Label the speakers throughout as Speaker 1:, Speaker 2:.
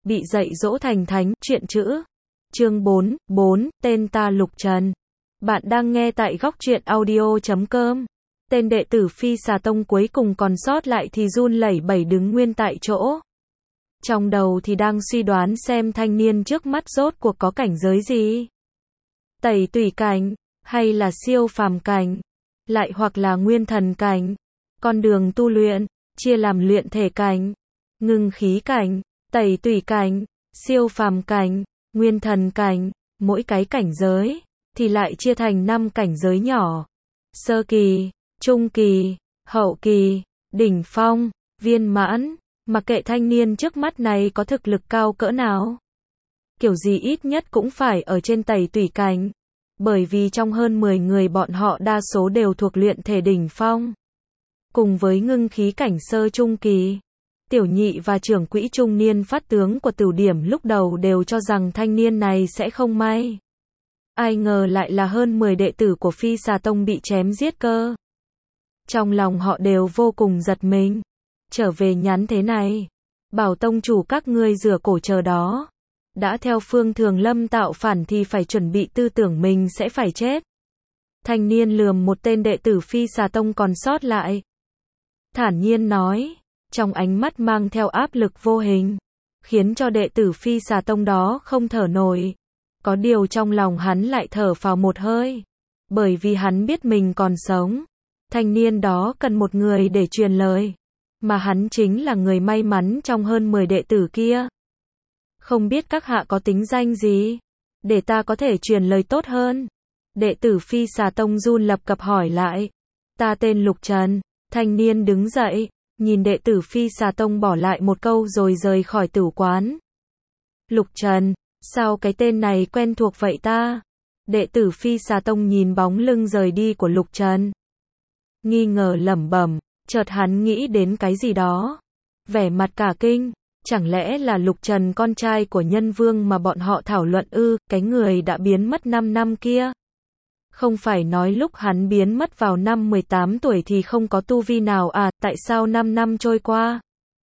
Speaker 1: bị dạy dỗ thành thánh, truyện chữ. Chương 4, tên ta Lục Trần. Bạn đang nghe tại góc truyện audio.com. Tên đệ tử Phi Xà Tông cuối cùng còn sót lại thì run lẩy bẩy đứng nguyên tại chỗ. Trong đầu thì đang suy đoán xem thanh niên trước mắt rốt cuộc có cảnh giới gì. Tẩy tùy cảnh, hay là siêu phàm cảnh, lại hoặc là nguyên thần cảnh. Con đường tu luyện, chia làm luyện thể cảnh, ngưng khí cảnh, tẩy tùy cảnh, siêu phàm cảnh, nguyên thần cảnh. Mỗi cái cảnh giới thì lại chia thành 5 cảnh giới nhỏ. Sơ kỳ, trung kỳ, hậu kỳ, đỉnh phong, viên mãn. Mặc kệ thanh niên trước mắt này có thực lực cao cỡ nào, kiểu gì ít nhất cũng phải ở trên tẩy tùy cảnh. Bởi vì trong hơn 10 người bọn họ đa số đều thuộc luyện thể đỉnh phong. Cùng với ngưng khí cảnh sơ trung kỳ, tiểu nhị và trưởng quỹ trung niên phát tướng của Tửu Điểm lúc đầu đều cho rằng thanh niên này sẽ không may. Ai ngờ lại là hơn 10 đệ tử của Phi Xà Tông bị chém giết cơ. Trong lòng họ đều vô cùng giật mình. Trở về nhắn thế này: bảo tông chủ các ngươi rửa cổ chờ đó. Đã theo phương thường lâm tạo phản thì phải chuẩn bị tư tưởng mình sẽ phải chết. Thanh niên lườm một tên đệ tử Phi Xà Tông còn sót lại, thản nhiên nói, trong ánh mắt mang theo áp lực vô hình, khiến cho đệ tử Phi Xà Tông đó không thở nổi. Có điều trong lòng hắn lại thở phào một hơi, bởi vì hắn biết mình còn sống. Thanh niên đó cần một người để truyền lời, mà hắn chính là người may mắn trong hơn 10 đệ tử kia. Không biết các hạ có tính danh gì, để ta có thể truyền lời tốt hơn? Đệ tử Phi Xà Tông run lập cập hỏi lại. Ta tên Lục Trần. Thanh niên đứng dậy, nhìn đệ tử Phi Xà Tông bỏ lại một câu rồi rời khỏi tửu quán. Lục Trần, sao cái tên này quen thuộc vậy ta? Đệ tử Phi Xà Tông nhìn bóng lưng rời đi của Lục Trần, nghi ngờ lẩm bẩm, chợt hắn nghĩ đến cái gì đó, vẻ mặt cả kinh. Chẳng lẽ là Lục Trần con trai của Nhân Vương mà bọn họ thảo luận ư? Cái người đã biến mất 5 năm kia. Không phải nói lúc hắn biến mất vào năm 18 tuổi thì không có tu vi nào à? Tại sao 5 năm trôi qua,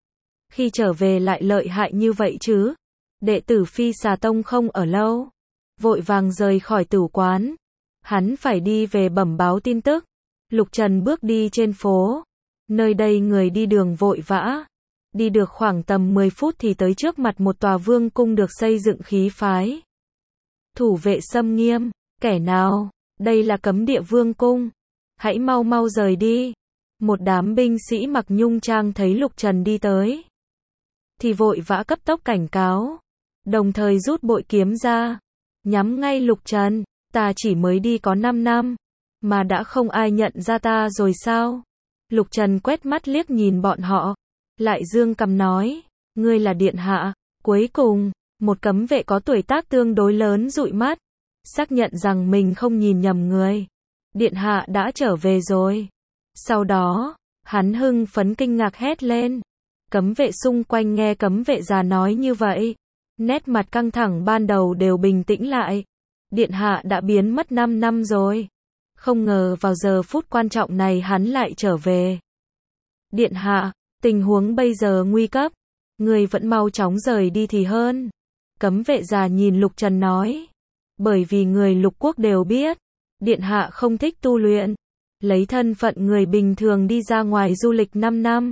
Speaker 1: khi trở về lại lợi hại như vậy chứ? Đệ tử Phi Xà Tông không ở lâu, vội vàng rời khỏi tửu quán. Hắn phải đi về bẩm báo tin tức. Lục Trần bước đi trên phố. Nơi đây người đi đường vội vã. Đi được khoảng tầm 10 phút thì tới trước mặt một tòa vương cung được xây dựng khí phái. Thủ vệ xâm nghiêm. Kẻ nào? Đây là cấm địa vương cung. Hãy mau mau rời đi. Một đám binh sĩ mặc nhung trang thấy Lục Trần đi tới, thì vội vã cấp tốc cảnh cáo. Đồng thời rút bội kiếm ra, nhắm ngay Lục Trần. Ta chỉ mới đi có 5 năm, mà đã không ai nhận ra ta rồi sao? Lục Trần quét mắt liếc nhìn bọn họ, lại dương cằm nói, ngươi là điện hạ. Cuối cùng, một cấm vệ có tuổi tác tương đối lớn dụi mắt, xác nhận rằng mình không nhìn nhầm người. Điện hạ đã trở về rồi. Sau đó, hắn hưng phấn kinh ngạc hét lên. Cấm vệ xung quanh nghe cấm vệ già nói như vậy, nét mặt căng thẳng ban đầu đều bình tĩnh lại. Điện hạ đã biến mất 5 năm rồi. Không ngờ vào giờ phút quan trọng này hắn lại trở về. Điện hạ, tình huống bây giờ nguy cấp, người vẫn mau chóng rời đi thì hơn. Cấm vệ già nhìn Lục Trần nói. Bởi vì người Lục quốc đều biết, điện hạ không thích tu luyện, lấy thân phận người bình thường đi ra ngoài du lịch 5 năm.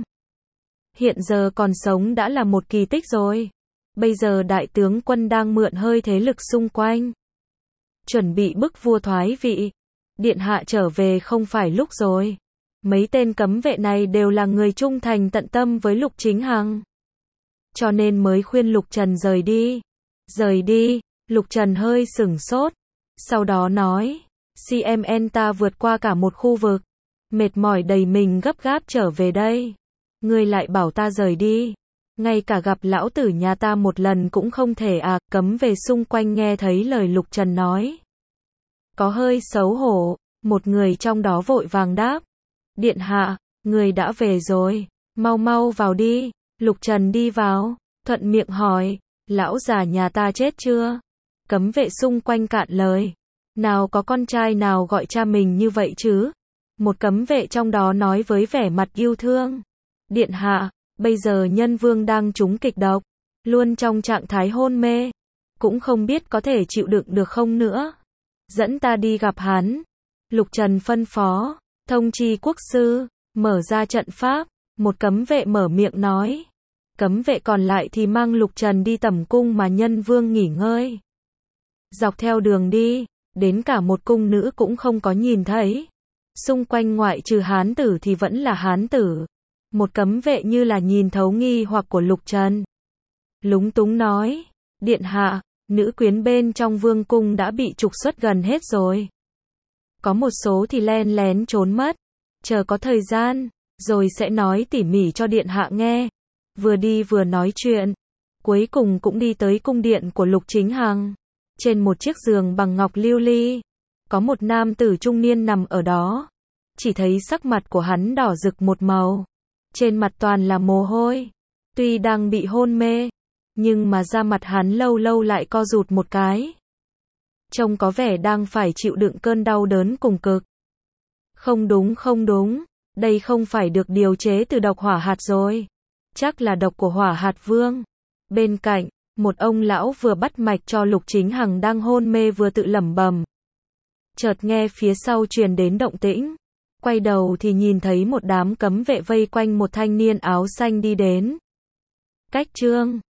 Speaker 1: Hiện giờ còn sống đã là một kỳ tích rồi. Bây giờ đại tướng quân đang mượn hơi thế lực xung quanh, chuẩn bị bức vua thoái vị. Điện hạ trở về không phải lúc rồi. Mấy tên cấm vệ này đều là người trung thành tận tâm với Lục Chính Hằng, cho nên mới khuyên Lục Trần rời đi. Rời đi? Lục Trần hơi sửng sốt, sau đó nói, CMN ta vượt qua cả một khu vực, mệt mỏi đầy mình gấp gáp trở về đây. Ngươi lại bảo ta rời đi, ngay cả gặp lão tử nhà ta một lần cũng không thể à? Cấm vệ xung quanh nghe thấy lời Lục Trần nói, có hơi xấu hổ. Một người trong đó vội vàng đáp, điện hạ, người đã về rồi, mau mau vào đi. Lục Trần đi vào, thuận miệng hỏi, lão già nhà ta chết chưa? Cấm vệ xung quanh cạn lời, nào có con trai nào gọi cha mình như vậy chứ? Một cấm vệ trong đó nói với vẻ mặt yêu thương, điện hạ, bây giờ Nhân Vương đang trúng kịch độc, luôn trong trạng thái hôn mê, cũng không biết có thể chịu đựng được không nữa. Dẫn ta đi gặp hắn. Lục Trần phân phó, thông chi quốc sư, mở ra trận pháp, một cấm vệ mở miệng nói. Cấm vệ còn lại thì mang Lục Trần đi tẩm cung mà nhân vương nghỉ ngơi. Dọc theo đường đi, đến cả một cung nữ cũng không có nhìn thấy. Xung quanh ngoại trừ hán tử thì vẫn là hán tử. Một cấm vệ như là nhìn thấu nghi hoặc của Lục Trần. Lúng túng nói, điện hạ, nữ quyến bên trong vương cung đã bị trục xuất gần hết rồi. Có một số thì len lén trốn mất. Chờ có thời gian, rồi sẽ nói tỉ mỉ cho điện hạ nghe. Vừa đi vừa nói chuyện. Cuối cùng cũng đi tới cung điện của Lục Chính Hằng. Trên một chiếc giường bằng ngọc lưu ly, có một nam tử trung niên nằm ở đó. Chỉ thấy sắc mặt của hắn đỏ rực một màu. Trên mặt toàn là mồ hôi. Tuy đang bị hôn mê, nhưng mà da mặt hắn lâu lâu lại co rụt một cái. Trông có vẻ đang phải chịu đựng cơn đau đớn cùng cực. Không đúng không đúng, đây không phải được điều chế từ độc hỏa hạt rồi. Chắc là độc của hỏa hạt vương. Bên cạnh, một ông lão vừa bắt mạch cho Lục Chính Hằng đang hôn mê vừa tự lẩm bẩm. Chợt nghe phía sau truyền đến động tĩnh. Quay đầu thì nhìn thấy một đám cấm vệ vây quanh một thanh niên áo xanh đi đến. Cách trương.